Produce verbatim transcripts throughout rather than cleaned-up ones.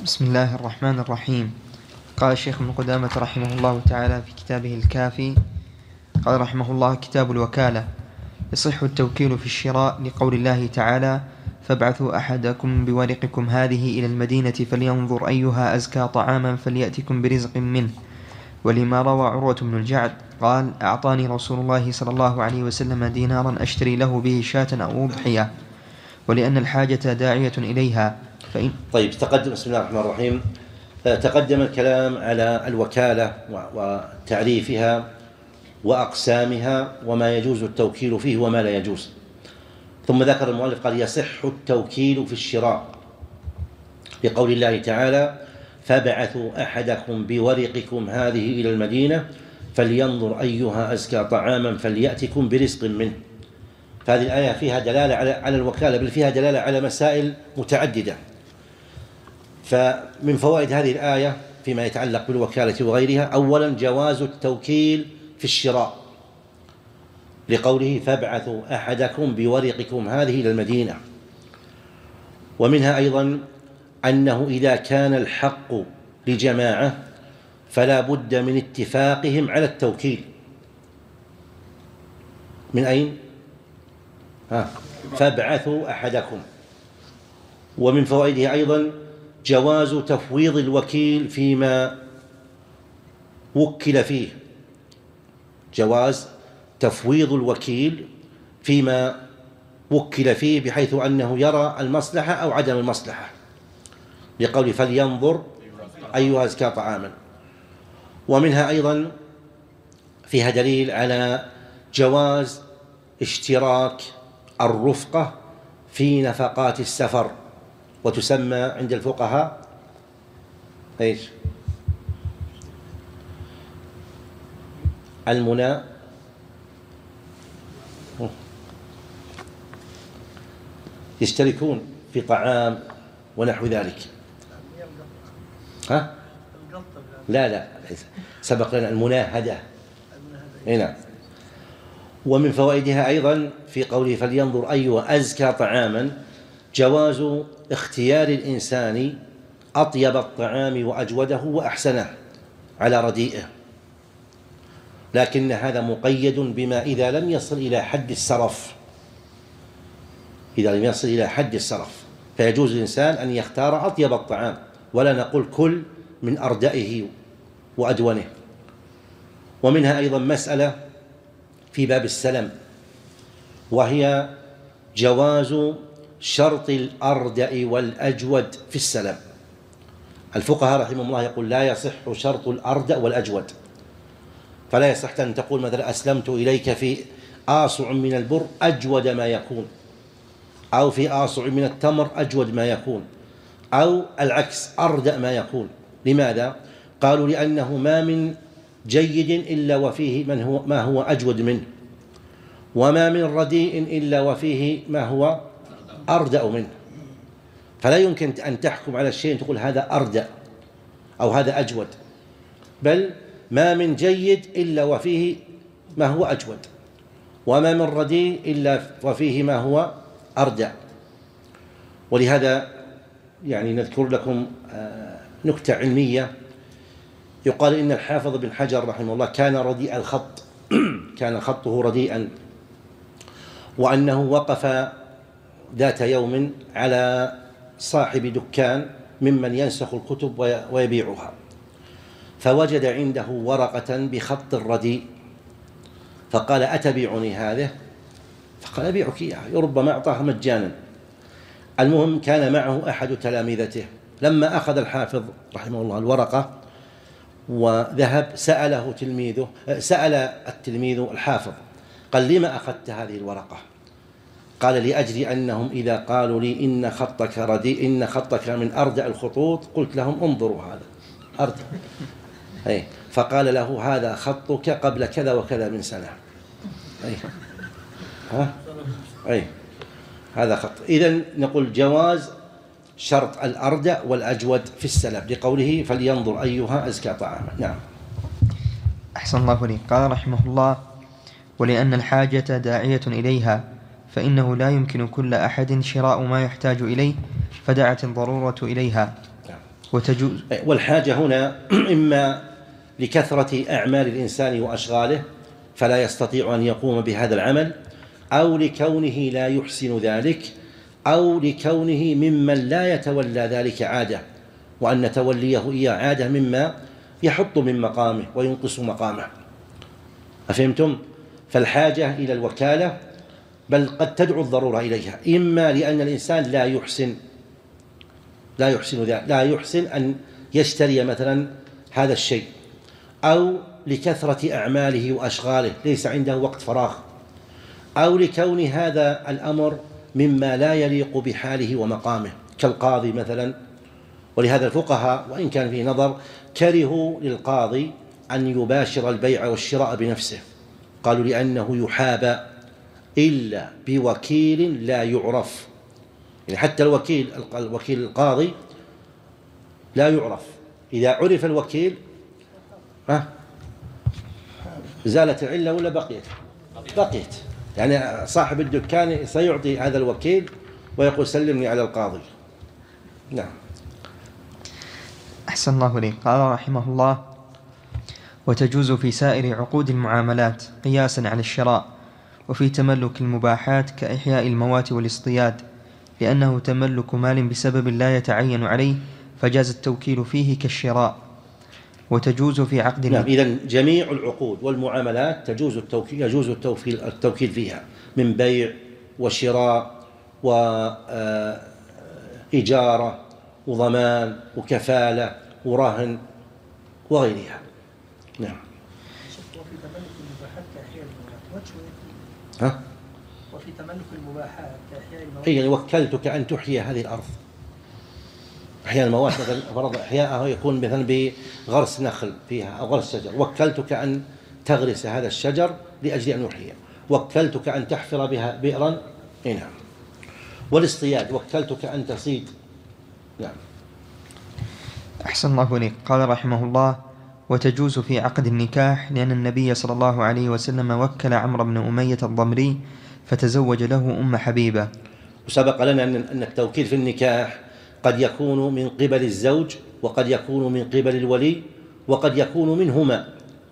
بسم الله الرحمن الرحيم. قال الشيخ ابن قدامة رحمه الله تعالى في كتابه الكافي، قال رحمه الله: كتاب الوكالة. يصح التوكيل في الشراء لقول الله تعالى: فابعثوا أحدكم بورقكم هذه إلى المدينة فلينظر أيها أزكى طعاما فليأتكم برزق منه. ولما روى عروة بن الجعد قال: أعطاني رسول الله صلى الله عليه وسلم دينارا أشتري له به شاة أو أضحية، ولأن الحاجة داعية إليها. فإن طيب تقدم. بسم الله الرحمن الرحيم. تقدم الكلام على الوكالة وتعريفها وأقسامها وما يجوز التوكيل فيه وما لا يجوز. ثم ذكر المؤلف قال: يصح التوكيل في الشراء بقول الله تعالى: فابعثوا أحدكم بورقكم هذه إلى المدينة فلينظر أيها أزكى طعاما فليأتكم برزق منه. فهذه الآية فيها دلالة على الوكالة، بل فيها دلالة على مسائل متعددة. فمن فوائد هذه الآية فيما يتعلق بالوكالة وغيرها: أولا جواز التوكيل في الشراء لقوله: فابعثوا أحدكم بورقكم هذه إلى المدينة. ومنها أيضا أنه إذا كان الحق لجماعة فلا بد من اتفاقهم على التوكيل. من أين؟ ها فابعثوا أحدكم. ومن فوائده أيضا جواز تفويض الوكيل فيما وكل فيه، جواز تفويض الوكيل فيما وكل فيه بحيث أنه يرى المصلحة أو عدم المصلحة، لقول فلينظر أيها أزكى طعاما. ومنها أيضا فيها دليل على جواز اشتراك الرفقة في نفقات السفر، وتسمى عند الفقهاء ايش؟ المنى يشتركون في طعام ونحو ذلك. ها؟ لا لا سبق لنا المناهدة. هنا. ومن فوائدها أيضا في قوله فلينظر أيها أزكى طعاما جواز اختيار الإنسان أطيب الطعام وأجوده وأحسنه على رديئه، لكن هذا مقيد بما إذا لم يصل إلى حد السرف. إذا لم يصل إلى حد السرف فيجوز الإنسان أن يختار أطيب الطعام، ولا نقول كل من أردئه وأدونه. ومنها أيضا مسألة في باب السلم، وهي جواز شرط الأردأ والأجود في السلم. الفقهاء رحمهم الله يقول لا يصح شرط الأردأ والأجود، فلا يصح أن تقول مثلا أسلمت إليك في آصع من البر أجود ما يكون، أو في آصع من التمر أجود ما يكون، أو العكس أردأ ما يكون. لماذا؟ قالوا لأنه ما من جيد إلا وفيه من هو ما هو أجود منه، وما من رديء إلا وفيه ما هو أردأ منه. فلا يمكن أن تحكم على الشيء تقول هذا أردأ أو هذا أجود، بل ما من جيد إلا وفيه ما هو أجود، وما من رديء إلا وفيه ما هو أردأ. ولهذا يعني نذكر لكم نكتة علمية. يقال إن الحافظ بن حجر رحمه الله كان رديء الخط كان خطه رديئا، وأنه وقف ذات يوم على صاحب دكان ممن ينسخ الكتب ويبيعها، فوجد عنده ورقة بخط رديء، فقال أتبيعني هذه؟ فقال أبيعك إياها، ربما أعطاه مجانا. المهم كان معه أحد تلامذته، لما أخذ الحافظ رحمه الله الورقة وذهب سأله تلميذه سأل التلميذ الحافظ قال لما أخذت هذه الورقة؟ قال لأجل أنهم إذا قالوا لي إن خطك رديء إن خطك من أردأ الخطوط قلت لهم انظروا هذا أردأ. أي فقال له هذا خطك قبل كذا وكذا من سنة. أي ها أي هذا خط. إذن نقول جواز شرط الأردأ والأجود في السلب لقوله فلينظر أيها أزكى طعاما. نعم. أحسن الله لي. قال رحمه الله: ولأن الحاجة داعية إليها، فإنه لا يمكن كل أحد شراء ما يحتاج إليه، فدعت الضرورة إليها. وتجوز والحاجة هنا إما لكثرة أعمال الإنسان وأشغاله فلا يستطيع أن يقوم بهذا العمل، أو لكونه لا يحسن ذلك، أو لكونه ممن لا يتولى ذلك عادة، وأن توليه إياه عادة مما يحط من مقامه وينقص مقامه. أفهمتم؟ فالحاجة إلى الوكالة بل قد تدعو الضرورة إليها، إما لأن الإنسان لا يحسن لا يحسن ذلك، لا يحسن أن يشتري مثلا هذا الشيء، أو لكثرة أعماله وأشغاله ليس عنده وقت فراغ، أو لكون هذا الأمر مما لا يليق بحاله ومقامه كالقاضي مثلا. ولهذا الفقهاء وإن كان فيه نظر كرهوا للقاضي أن يباشر البيع والشراء بنفسه، قالوا لأنه يحابى إلا بوكيل لا يعرف، يعني حتى الوكيل الوكيل القاضي لا يعرف، إذا عرف الوكيل ها زالت العلة ولا بقيت بقيت يعني صاحب الدكان سيعطي هذا الوكيل ويقول سلمني على القاضي. نعم. أحسن الله إليك. قال رحمه الله: وتجوز في سائر عقود المعاملات قياسا على الشراء، وفي تملك المباحات كإحياء الموات والاصطياد، لأنه تملك مال بسبب لا يتعين عليه فجاز التوكيل فيه كالشراء. وتجوز في عقد نعم. إذن جميع العقود والمعاملات تجوز التوكيل يجوز التوكيل التوكيل فيها من بيع وشراء وإجارة وضمان وكفالة ورهن وغيرها. نعم. وفي تملك المباحات كإحياء الموات. ها؟ وفي تملك المباحات كإحياء الموات. أي يعني وكلتك أن تحيي هذه الأرض. إحياء الموات مثلا فرض إحياءها يكون مثلا بغرس نخل فيها أو غرس شجر، وكلتك أن تغرس هذا الشجر لأجل أن يحيي، وكلتك أن تحفر بها بئرا. نعم. والاصطياد وكلتك أن تصيد. نعم. أحسن الله إليك. قال رحمه الله: وتجوز في عقد النكاح، لأن النبي صلى الله عليه وسلم وكل عمرو بن أمية الضمري فتزوج له أم حبيبة. وسبق لنا أن التوكيل في النكاح قد يكون من قبل الزوج، وقد يكون من قبل الولي، وقد يكون منهما،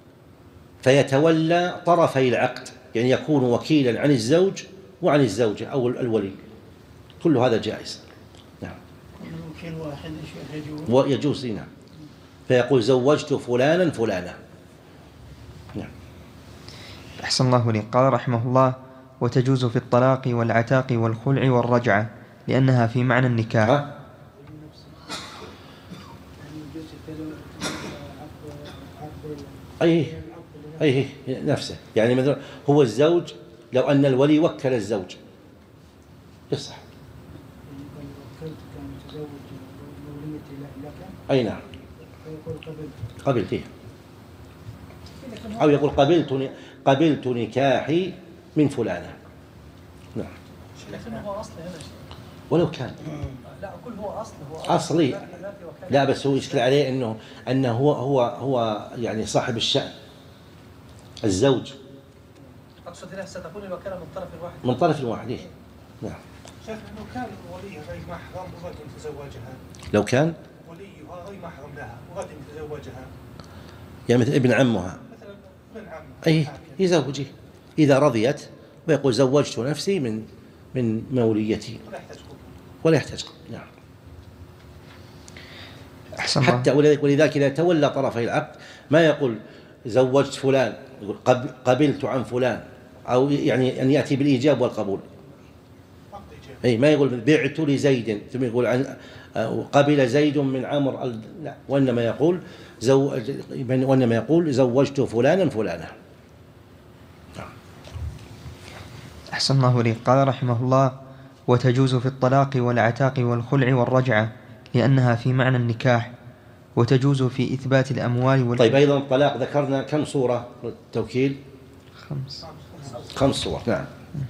فيتولى طرفي العقد، يعني يكون وكيلا عن الزوج وعن الزوجة أو الولي، كل هذا جائز. نعم. وكيل واحد يجوز. ويجوز. نعم. فيقول زوجت فلانا فلانا. نعم. أحسن الله إليك. قال رحمه الله: وتجوز في الطلاق والعتاق والخلع والرجعة، لأنها في معنى النكاح. ها؟ أي أي نفسه، يعني مثلا هو الزوج لو أن الولي وكل الزوج يصح. أي نعم. قبلت إيه؟ أو يقول قبلت قبلت نكاحي من فلانة. نعم. لكن هو أصلي هنا ولو كان لا أقول هو أصل هو أصلي. لا بس هو يشكل عليه إنه أنه هو هو هو يعني صاحب الشأن الزوج. أقصد هنا ستكون الوكالة من طرف واحد. من طرف واحد. إيه؟ نعم. شيخ لو كان وليها غير محرم وغد تزوجها. لو كان وليها غير محرم لها وغد تزوجها. يعني مثل ابن عمها. مثلا ابن عم. أي يزوجه إذا رضيت ويقول زوجت نفسي من من موليتي. ولا يحتاج ولا يحتاج. نعم. أحسن حتى ولذلك إذا تولى طرفي العقد ما يقول زوجت فلان، يقول قبلت عن فلان، أو يعني أن يأتي بالإيجاب والقبول. أي ما يقول بعت لزيد ثم يقول عن قبل زيد من عمرو، لا، وإنما يقول زو وإنما يقول زوجت فلانا فلانا. أحسن الله إليك. قال رحمه الله: وتجوز في الطلاق والعتاق والخلع والرجعة، لأنها في معنى النكاح. وتجوز في إثبات الأموال وال... طيب أيضا الطلاق ذكرنا كم صورة التوكيل؟ خمس خمس صور. نعم.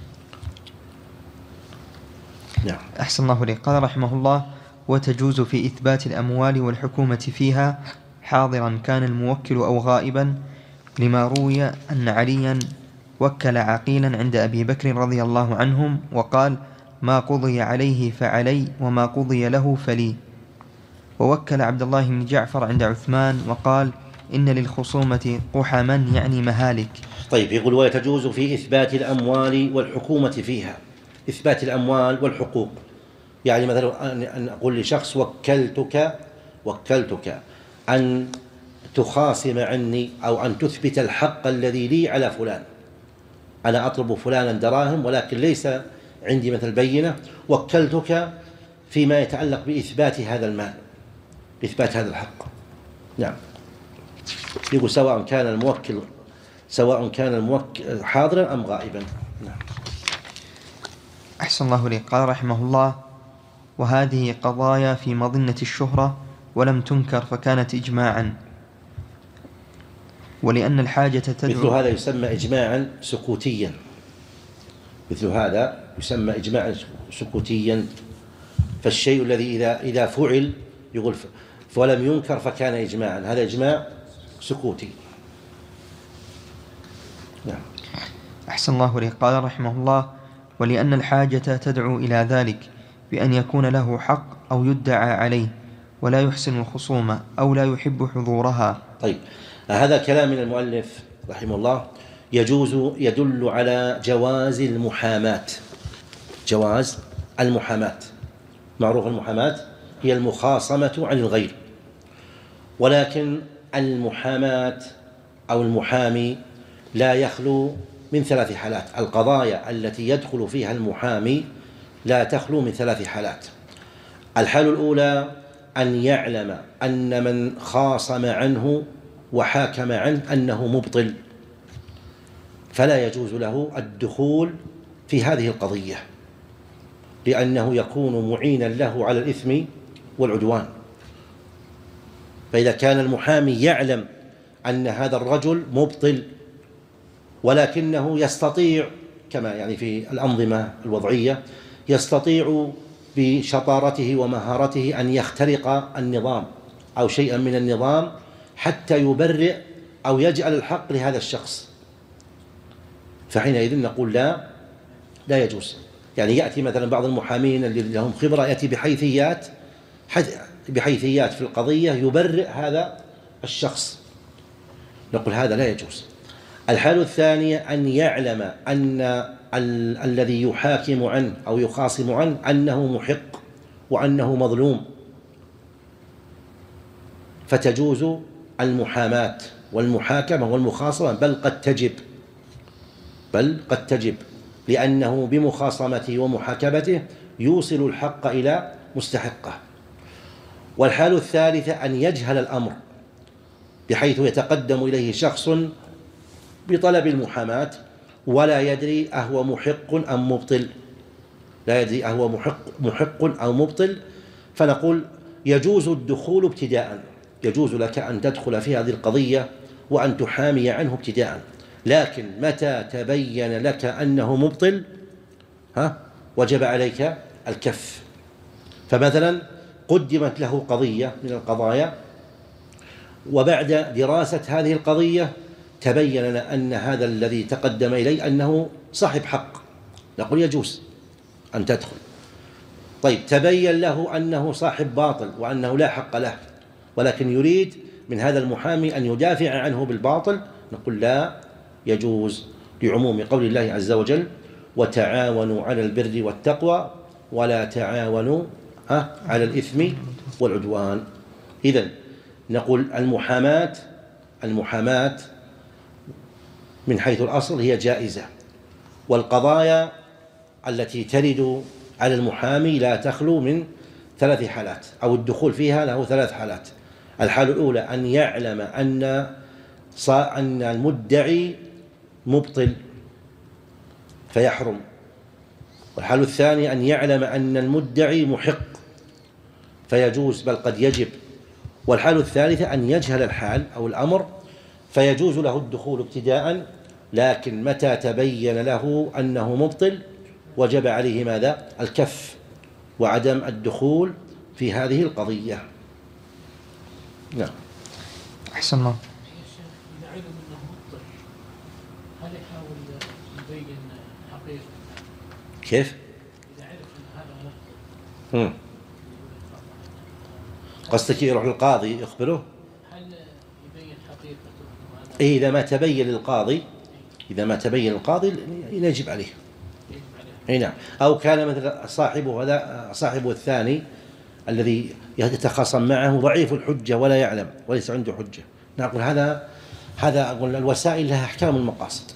نعم. أحسن الله إليك. قال رحمه الله: وتجوز في إثبات الأموال والحكومة فيها، حاضرا كان الموكل أو غائبا، لما روي أن عليا وكل عقيلا عند أبي بكر رضي الله عنهم وقال: ما قضي عليه فعلي وما قضي له فلي. ووكل عبد الله بن جعفر عند عثمان وقال إن للخصومة قحما يعني مهالك. طيب، يقول ويتجوز في إثبات الأموال والحكومة فيها. إثبات الأموال والحقوق، يعني مثلا أن أقول لشخص وكلتك وكلتك أن تخاصم عني أو أن تثبت الحق الذي لي على فلان. أنا أطلب فلانا دراهم ولكن ليس عندي مثل بينة، وكلتك فيما يتعلق بإثبات هذا المال، إثبات هذا الحق. نعم. يقول سواء كان الموكل سواء كان الموكل حاضرا أم غائبا. نعم. أحسن الله إليك. قال رحمه الله: وهذه قضايا في مظنة الشهرة ولم تنكر فكانت إجماعا، ولأن الحاجة تدعو. مثل هذا يسمى إجماعا سكوتيا، مثل هذا يسمى إجماعا سكوتيا. فالشيء الذي إذا إذا فعل يقول ولم ينكر فكان إجماعا، هذا إجماع سكوتي. نعم. أحسن الله إليك. قال رحمه الله: ولأن الحاجة تدعو إلى ذلك بأن يكون له حق أو يدعى عليه ولا يحسن الخصومة أو لا يحب حضورها. طيب، هذا كلام من المؤلف رحمه الله يجوز يدل على جواز المحاماة. جواز المحاماة، معروف المحاماة هي المخاصمة عن الغير، ولكن المحاماة أو المحامي لا يخلو من ثلاث حالات. القضايا التي يدخل فيها المحامي لا تخلو من ثلاث حالات. الحالة الأولى أن يعلم أن من خاصم عنه وحاكم عنه أنه مبطل، فلا يجوز له الدخول في هذه القضية، لأنه يكون معينا له على الإثم والعدوان. فإذا كان المحامي يعلم أن هذا الرجل مبطل ولكنه يستطيع، كما يعني في الأنظمة الوضعية، يستطيع بشطارته ومهارته أن يخترق النظام أو شيئا من النظام حتى يبرئ أو يجعل الحق لهذا الشخص، فحينئذ نقول لا لا يجوز. يعني يأتي مثلا بعض المحامين اللي لهم خبرة يأتي بحيثيات بحيثيات في القضية يبرئ هذا الشخص، نقول هذا لا يجوز. الحالة الثانية أن يعلم أن ال الذي يحاكم عنه أو يخاصم عنه أنه محق وأنه مظلوم، فتجوز المحاماة والمحاكمة والمخاصمة، بل قد تجب بل قد تجب لأنه بمخاصمته ومحاكمته يوصل الحق إلى مستحقه. والحالة الثالثة أن يجهل الأمر بحيث يتقدم إليه شخص بطلب المحاماة ولا يدري أهو محق أم مبطل، لا يدري أهو محق, محق أو مبطل، فنقول يجوز الدخول ابتداء، يجوز لك أن تدخل في هذه القضية وأن تحامي عنه ابتداء، لكن متى تبين لك أنه مبطل ها وجب عليك الكف. فمثلا قدمت له قضية من القضايا، وبعد دراسة هذه القضية تبين لنا أن هذا الذي تقدم إليه أنه صاحب حق، نقول يجوز أن تدخل. طيب، تبين له أنه صاحب باطل وأنه لا حق له، ولكن يريد من هذا المحامي أن يدافع عنه بالباطل، نقول لا يجوز، لعموم قول الله عز وجل: وتعاونوا على البر والتقوى ولا تعاونوا على الإثم والعدوان. إذن نقول المحاماة المحاماة من حيث الأصل هي جائزة، والقضايا التي ترد على المحامي لا تخلو من ثلاث حالات، أو الدخول فيها له ثلاث حالات. الحالة الأولى أن يعلم أن أن المدعي مبطل فيحرم، والحالة الثانية أن يعلم أن المدعي محق فيجوز بل قد يجب، والحالة الثالثة أن يجهل الحال أو الأمر فيجوز له الدخول ابتداء، لكن متى تبين له أنه مبطل وجب عليه ماذا؟ الكف وعدم الدخول في هذه القضية. نعم. أحسن الله. إذا علم أنه مبطل هل يحاول يبين حقيقة؟ كيف؟ إذا عرف أن هذا مبطل قصدك يروح للقاضي يخبره؟ هل يبين حقيقته؟ إيه إذا ما تبين للقاضي إذا ما تبين للقاضي يجب عليه. اي نعم. أو كان مثل صاحبه هذا صاحبه الثاني الذي يتخاصم معه ضعيف الحجة ولا يعلم وليس عنده حجة، نقول هذا هذا أقول الوسائل لها أحكام المقاصد.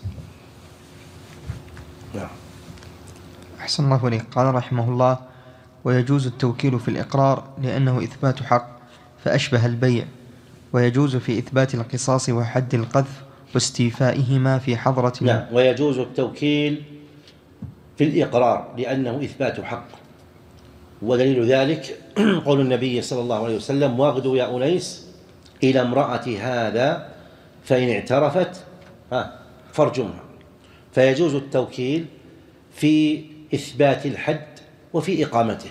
نعم. أحسن الله إليك. قال رحمه الله: ويجوز التوكيل في الإقرار لأنه إثبات حق فأشبه البيع، ويجوز في إثبات القصاص وحد القذف واستيفائهما في حضرة. نعم. ويجوز التوكيل في الإقرار لأنه إثبات حق، ودليل ذلك قول النبي صلى الله عليه وسلم: واغدوا يا أنيس إلى امرأة هذا فإن اعترفت فارجمها. فيجوز التوكيل في إثبات الحد وفي إقامته،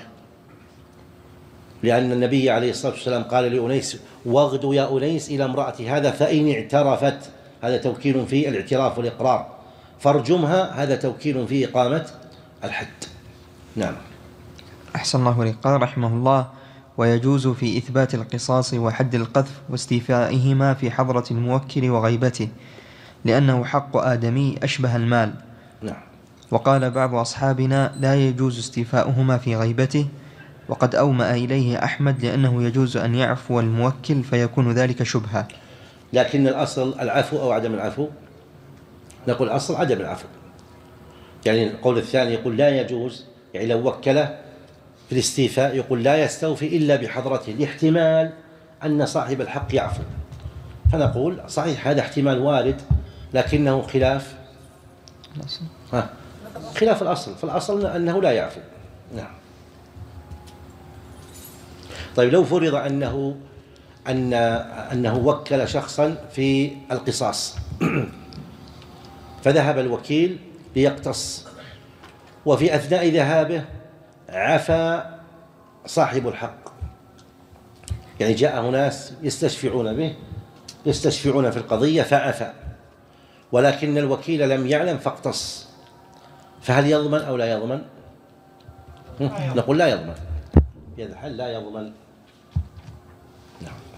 لأن النبي عليه الصلاة والسلام قال لأنيس: واغدوا يا أنيس إلى امرأة هذا فإن اعترفت، هذا توكيل في الاعتراف والإقرار. فارجمها هذا توكيل في إقامة الحد. نعم. أحسن الله إليك. قال رحمه الله: ويجوز في إثبات القصاص وحد القذف واستيفائهما في حضرة الموكل وغيبته لأنه حق آدمي أشبه المال. نعم. وقال بعض أصحابنا: لا يجوز استيفاؤهما في غيبته، وقد أومأ إليه أحمد لأنه يجوز أن يعفو الموكل فيكون ذلك شبهة. لكن الأصل العفو أو عدم العفو؟ نقول الأصل عدم العفو. يعني القول الثاني يقول لا يجوز، يعني لو وكله في الاستيفاء يقول لا يستوفي إلا بحضرته لاحتمال أن صاحب الحق يعفو، فنقول صحيح هذا احتمال وارد لكنه خلاف ها خلاف الأصل، فالأصل أنه لا يعفو. نعم. طيب لو فرض أنه أن أنه وكل شخصا في القصاص فذهب الوكيل ليقتص، وفي أثناء ذهابه عفى صاحب الحق، يعني جاءه ناس يستشفعون به يستشفعون في القضية فعفى، ولكن الوكيل لم يعلم فاقتص، فهل يضمن أو لا يضمن؟ نقول لا يضمن، في هذا الحال لا يضمن. نعم.